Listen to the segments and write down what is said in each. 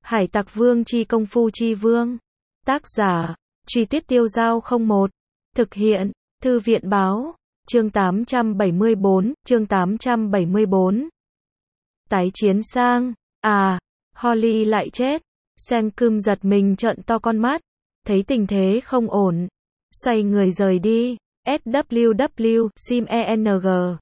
Hải Tặc Vương chi công phu chi vương. Tác giả, Truy Tuyết Tiêu Dao 01. Thực hiện, Thư viện báo, chương 874. Tái chiến sang, Holly lại chết. Sang giật mình trợn to con mắt, thấy tình thế không ổn, xoay người rời đi. SWW, SIM-ENG.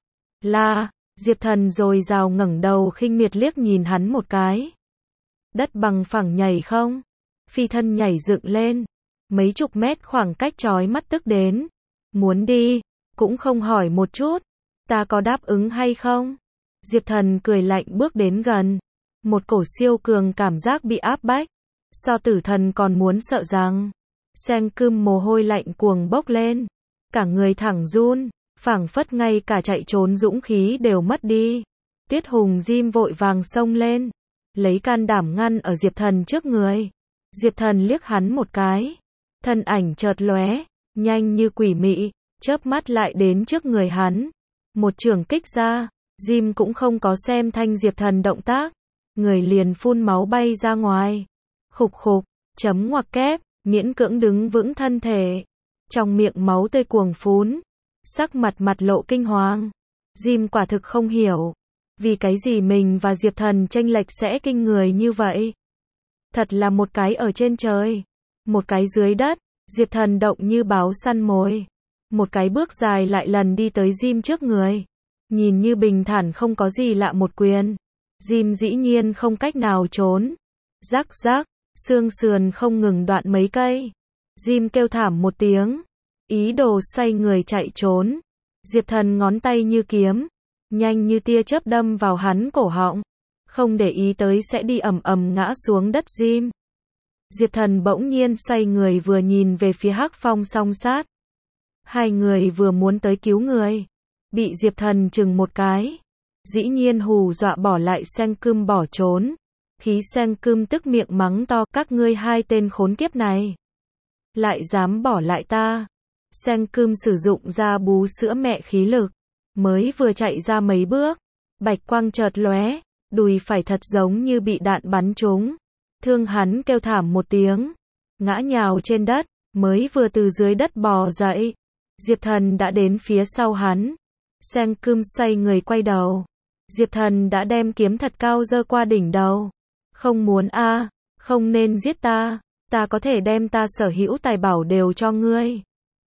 Diệp Thần rồi rào ngẩng đầu khinh miệt liếc nhìn hắn một cái. Đất bằng phẳng nhảy không? Phi thân nhảy dựng lên. Mấy chục mét khoảng cách chói mắt tức đến. Muốn đi, cũng không hỏi một chút. Ta có đáp ứng hay không? Diệp Thần cười lạnh bước đến gần. Một cổ siêu cường cảm giác bị áp bách. So Tử Thần còn muốn sợ rằng. Sang mồ hôi lạnh cuồng bốc lên. Cả người thẳng run, phảng phất ngay cả chạy trốn dũng khí đều mất đi. Tuyết Hùng Jim vội vàng xông lên, lấy can đảm ngăn ở Diệp Thần trước người. Diệp Thần liếc hắn một cái, thân ảnh chợt lóe, nhanh như quỷ mị, chớp mắt lại đến trước người hắn. Một chưởng kích ra, Jim cũng không có xem thanh Diệp Thần động tác, người liền phun máu bay ra ngoài. Khục khục, chấm ngoặc kép, miễn cưỡng đứng vững thân thể. Trong miệng máu tươi cuồng phún, sắc mặt lộ kinh hoàng. Jim quả thực không hiểu, vì cái gì mình và Diệp Thần chênh lệch sẽ kinh người như vậy. Thật là một cái ở trên trời, một cái dưới đất. Diệp Thần động như báo săn mồi, một cái bước dài lại lần đi tới Jim trước người. Nhìn như bình thản không có gì lạ một quyền. Jim dĩ nhiên không cách nào trốn. Rắc rắc, xương sườn không ngừng đoạn mấy cây. Jim kêu thảm một tiếng, ý đồ xoay người chạy trốn. Diệp Thần ngón tay như kiếm, nhanh như tia chớp đâm vào hắn cổ họng, không để ý tới sẽ đi ầm ầm ngã xuống đất Jim. Diệp Thần bỗng nhiên xoay người vừa nhìn về phía Hắc Phong song sát. Hai người vừa muốn tới cứu người, bị Diệp Thần chừng một cái, dĩ nhiên hù dọa bỏ lại Sang bỏ trốn. Khí Sang tức miệng mắng to, các ngươi hai tên khốn kiếp này, lại dám bỏ lại ta. Sang sử dụng ra bú sữa mẹ khí lực, mới vừa chạy ra mấy bước, bạch quang chợt lóe, đùi phải thật giống như bị đạn bắn trúng. Thương hắn kêu thảm một tiếng, ngã nhào trên đất, mới vừa từ dưới đất bò dậy. Diệp Thần đã đến phía sau hắn. Sang xoay người quay đầu. Diệp Thần đã đem kiếm thật cao giơ qua đỉnh đầu. Không muốn không nên giết ta. Ta có thể đem ta sở hữu tài bảo đều cho ngươi.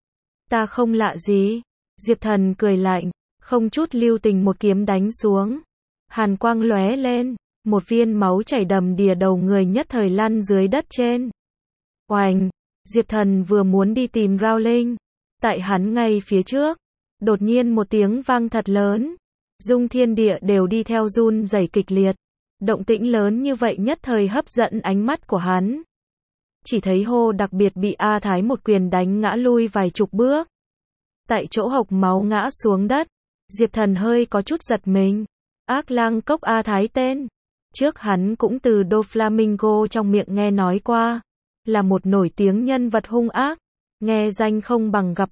Ta không lạ gì. Diệp Thần cười lạnh, không chút lưu tình một kiếm đánh xuống. Hàn quang lóe lên, một viên máu chảy đầm đìa đầu người nhất thời lăn dưới đất trên. Oành, Diệp Thần vừa muốn đi tìm Rowling, tại hắn ngay phía trước, đột nhiên một tiếng vang thật lớn, dung thiên địa đều đi theo run rẩy kịch liệt. Động tĩnh lớn như vậy nhất thời hấp dẫn ánh mắt của hắn. Chỉ thấy Hô đặc biệt bị A Thái một quyền đánh ngã lui vài chục bước. Tại chỗ hộc máu ngã xuống đất. Diệp Thần hơi có chút giật mình. Ác lang cốc A Thái tên. Trước hắn cũng từ Doflamingo trong miệng nghe nói qua. Là một nổi tiếng nhân vật hung ác. Nghe danh không bằng gặp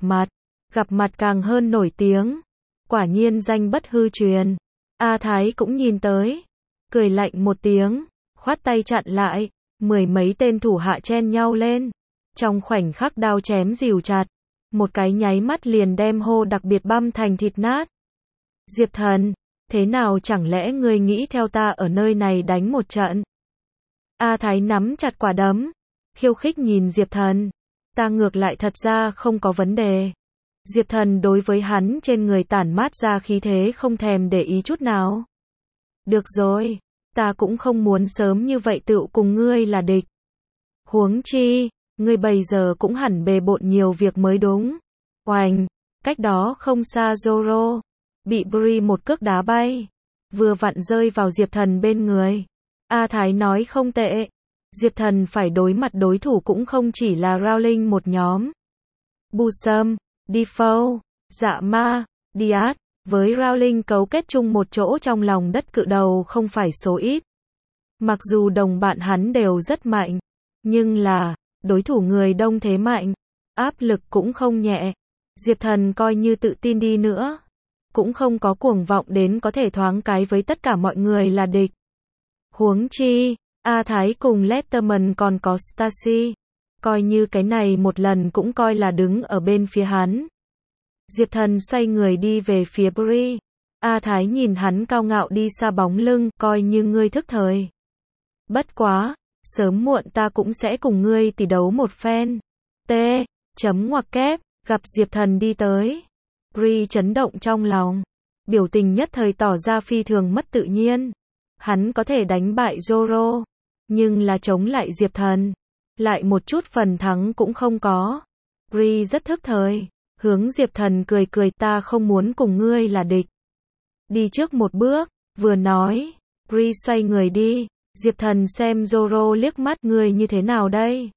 mặt càng hơn nổi tiếng. Quả nhiên danh bất hư truyền. A Thái cũng nhìn tới, cười lạnh một tiếng, khoát tay chặn lại. Mười mấy tên thủ hạ chen nhau lên. Trong khoảnh khắc đao chém rìu chặt, một cái nháy mắt liền đem Hô đặc biệt băm thành thịt nát. Diệp Thần, thế nào chẳng lẽ ngươi nghĩ theo ta ở nơi này đánh một trận? A Thái nắm chặt quả đấm, khiêu khích nhìn Diệp Thần. Ta ngược lại thật ra không có vấn đề. Diệp Thần đối với hắn trên người tản mát ra khí thế không thèm để ý chút nào. Được rồi, ta cũng không muốn sớm như vậy tựu cùng ngươi là địch. Huống chi, ngươi bây giờ cũng hẳn bề bộn nhiều việc mới đúng. Oành, cách đó không xa Zoro, bị Bree một cước đá bay, vừa vặn rơi vào Diệp Thần bên người. A Thái nói không tệ. Diệp Thần phải đối mặt đối thủ cũng không chỉ là Rowling một nhóm. Busam, Defoe, Dạ Ma, Diaz, với Rowling cấu kết chung một chỗ trong lòng đất cự đầu không phải số ít. Mặc dù đồng bạn hắn đều rất mạnh, nhưng là, đối thủ người đông thế mạnh, áp lực cũng không nhẹ. Diệp Thần coi như tự tin đi nữa, cũng không có cuồng vọng đến có thể thoáng cái với tất cả mọi người là địch. Huống chi, A Thái cùng Letterman còn có Stacy. Coi như cái này một lần cũng coi là đứng ở bên phía hắn. Diệp Thần xoay người đi về phía Bree. A Thái nhìn hắn cao ngạo đi xa bóng lưng, coi như ngươi thức thời. Bất quá, sớm muộn ta cũng sẽ cùng ngươi tỷ đấu một phen. T. Chấm ngoặc kép, gặp Diệp Thần đi tới. Bree chấn động trong lòng. Biểu tình nhất thời tỏ ra phi thường mất tự nhiên. Hắn có thể đánh bại Zoro, nhưng là chống lại Diệp Thần, lại một chút phần thắng cũng không có. Bree rất thức thời, hướng Diệp Thần cười cười, ta không muốn cùng ngươi là địch. Đi trước một bước, vừa nói, Bree xoay người đi. Diệp Thần xem Zoro liếc mắt, ngươi như thế nào đây?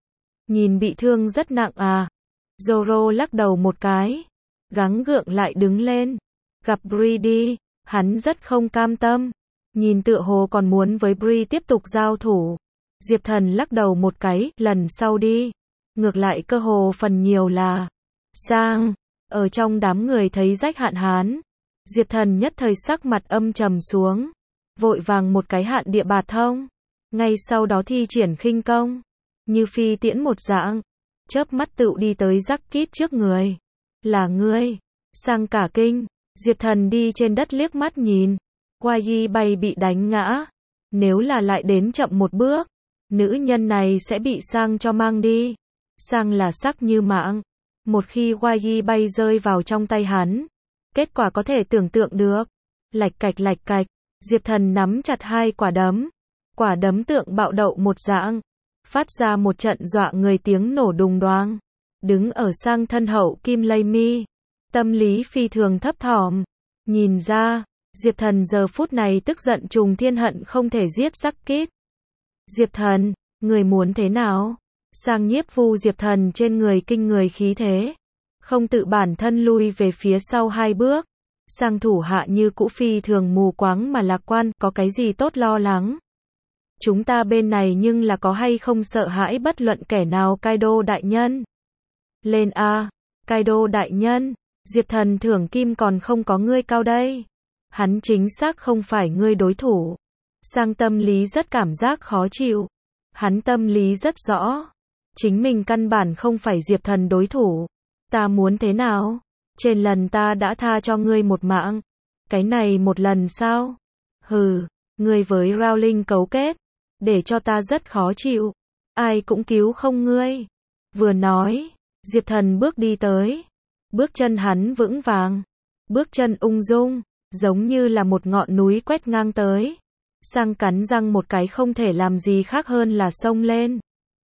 Nhìn bị thương rất nặng à? Zoro lắc đầu một cái, gắng gượng lại đứng lên. Gặp Bree đi, hắn rất không cam tâm. Nhìn tựa hồ còn muốn với Bree tiếp tục giao thủ. Diệp Thần lắc đầu một cái, lần sau đi. Ngược lại cơ hồ phần nhiều là Sang. Ở trong đám người thấy Rách Hạn Hán, Diệp Thần nhất thời sắc mặt âm trầm xuống. Vội vàng một cái hạn địa bạt thông. Ngay sau đó thi triển khinh công. Như phi tiễn một dạng. Chớp mắt tựu đi tới Jacket trước người. Là ngươi. Sang cả kinh. Diệp Thần đi trên đất liếc mắt nhìn. Waji bay bị đánh ngã. Nếu là lại đến chậm một bước, nữ nhân này sẽ bị Sang cho mang đi. Sang là sắc như mạng. Một khi Waji bay rơi vào trong tay hắn, kết quả có thể tưởng tượng được. Lạch cạch, Diệp Thần nắm chặt hai quả đấm. Quả đấm tượng bạo đậu một dạng, phát ra một trận dọa người tiếng nổ đùng đoang. Đứng ở Sang thân hậu Kim Lây Mi, tâm lý phi thường thấp thỏm. Nhìn ra, Diệp Thần giờ phút này tức giận trùng thiên, hận không thể giết Jacket. Diệp Thần, người muốn thế nào? Sang nhiếp vu Diệp Thần trên người kinh người khí thế, không tự bản thân lui về phía sau hai bước. Sang thủ hạ như cũ phi thường mù quáng mà lạc quan, có cái gì tốt lo lắng? Chúng ta bên này nhưng là có hay không sợ hãi bất luận kẻ nào. Kaido đại nhân. Lên a, Kaido đại nhân, Diệp Thần thưởng kim còn không có ngươi cao đây. Hắn chính xác không phải ngươi đối thủ. Sang tâm lý rất cảm giác khó chịu. Hắn tâm lý rất rõ. Chính mình căn bản không phải Diệp Thần đối thủ. Ta muốn thế nào? Trên lần ta đã tha cho ngươi một mạng. Cái này một lần sao? Hừ, ngươi với Rowling cấu kết, để cho ta rất khó chịu. Ai cũng cứu không ngươi. Vừa nói, Diệp Thần bước đi tới. Bước chân hắn vững vàng. Bước chân ung dung, giống như là một ngọn núi quét ngang tới. Sang cắn răng một cái, không thể làm gì khác hơn là xông lên.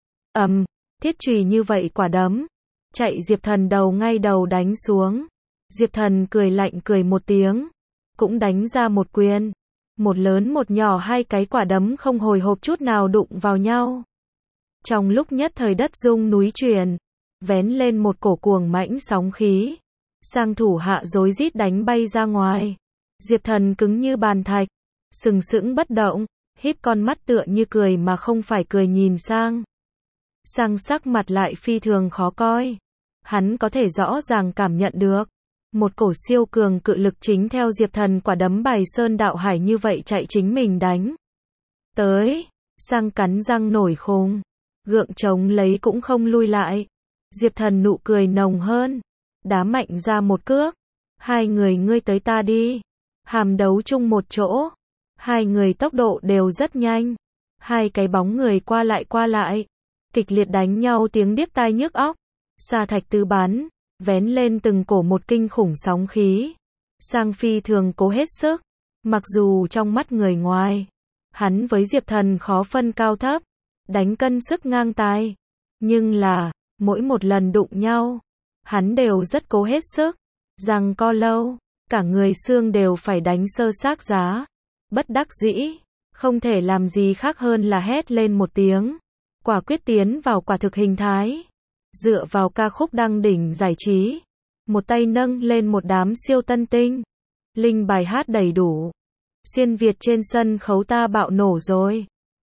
Thiết chùy như vậy quả đấm. Chạy Diệp Thần đầu ngay đầu đánh xuống. Diệp Thần cười lạnh cười một tiếng. Cũng đánh ra một quyền. Một lớn một nhỏ, hai cái quả đấm không hồi hộp chút nào đụng vào nhau. Trong lúc nhất thời đất rung núi chuyển. Vén lên một cổ cuồng mãnh sóng khí. Sang thủ hạ rối rít đánh bay ra ngoài. Diệp Thần cứng như bàn thạch. Sừng sững bất động. Híp con mắt tựa như cười mà không phải cười nhìn Sang. Sang sắc mặt lại phi thường khó coi. Hắn có thể rõ ràng cảm nhận được. Một cổ siêu cường cự lực chính theo Diệp Thần quả đấm bài sơn đạo hải như vậy chạy chính mình đánh tới. Sang cắn răng nổi khùng. Gượng chống lấy cũng không lui lại. Diệp Thần nụ cười nồng hơn. Đá mạnh ra một cước. Hai người ngươi tới ta đi. Hàm đấu chung một chỗ. Hai người tốc độ đều rất nhanh. Hai cái bóng người qua lại. Kịch liệt đánh nhau, tiếng điếc tai nhức óc. Sa thạch tứ bắn, vén lên từng cổ một kinh khủng sóng khí. Sang phi thường cố hết sức. Mặc dù trong mắt người ngoài, hắn với Diệp Thần khó phân cao thấp. Đánh cân sức ngang tài. Nhưng là, mỗi một lần đụng nhau, hắn đều rất cố hết sức. Giằng co lâu, cả người xương đều phải đánh sơ xác giá. Bất đắc dĩ, không thể làm gì khác hơn là hét lên một tiếng. Quả quyết tiến vào quả thực hình thái. Dựa vào ca khúc đăng đỉnh giải trí. Một tay nâng lên một đám siêu tân tinh. Linh bài hát đầy đủ. Xuyên Việt trên sân khấu ta bạo nổ rồi.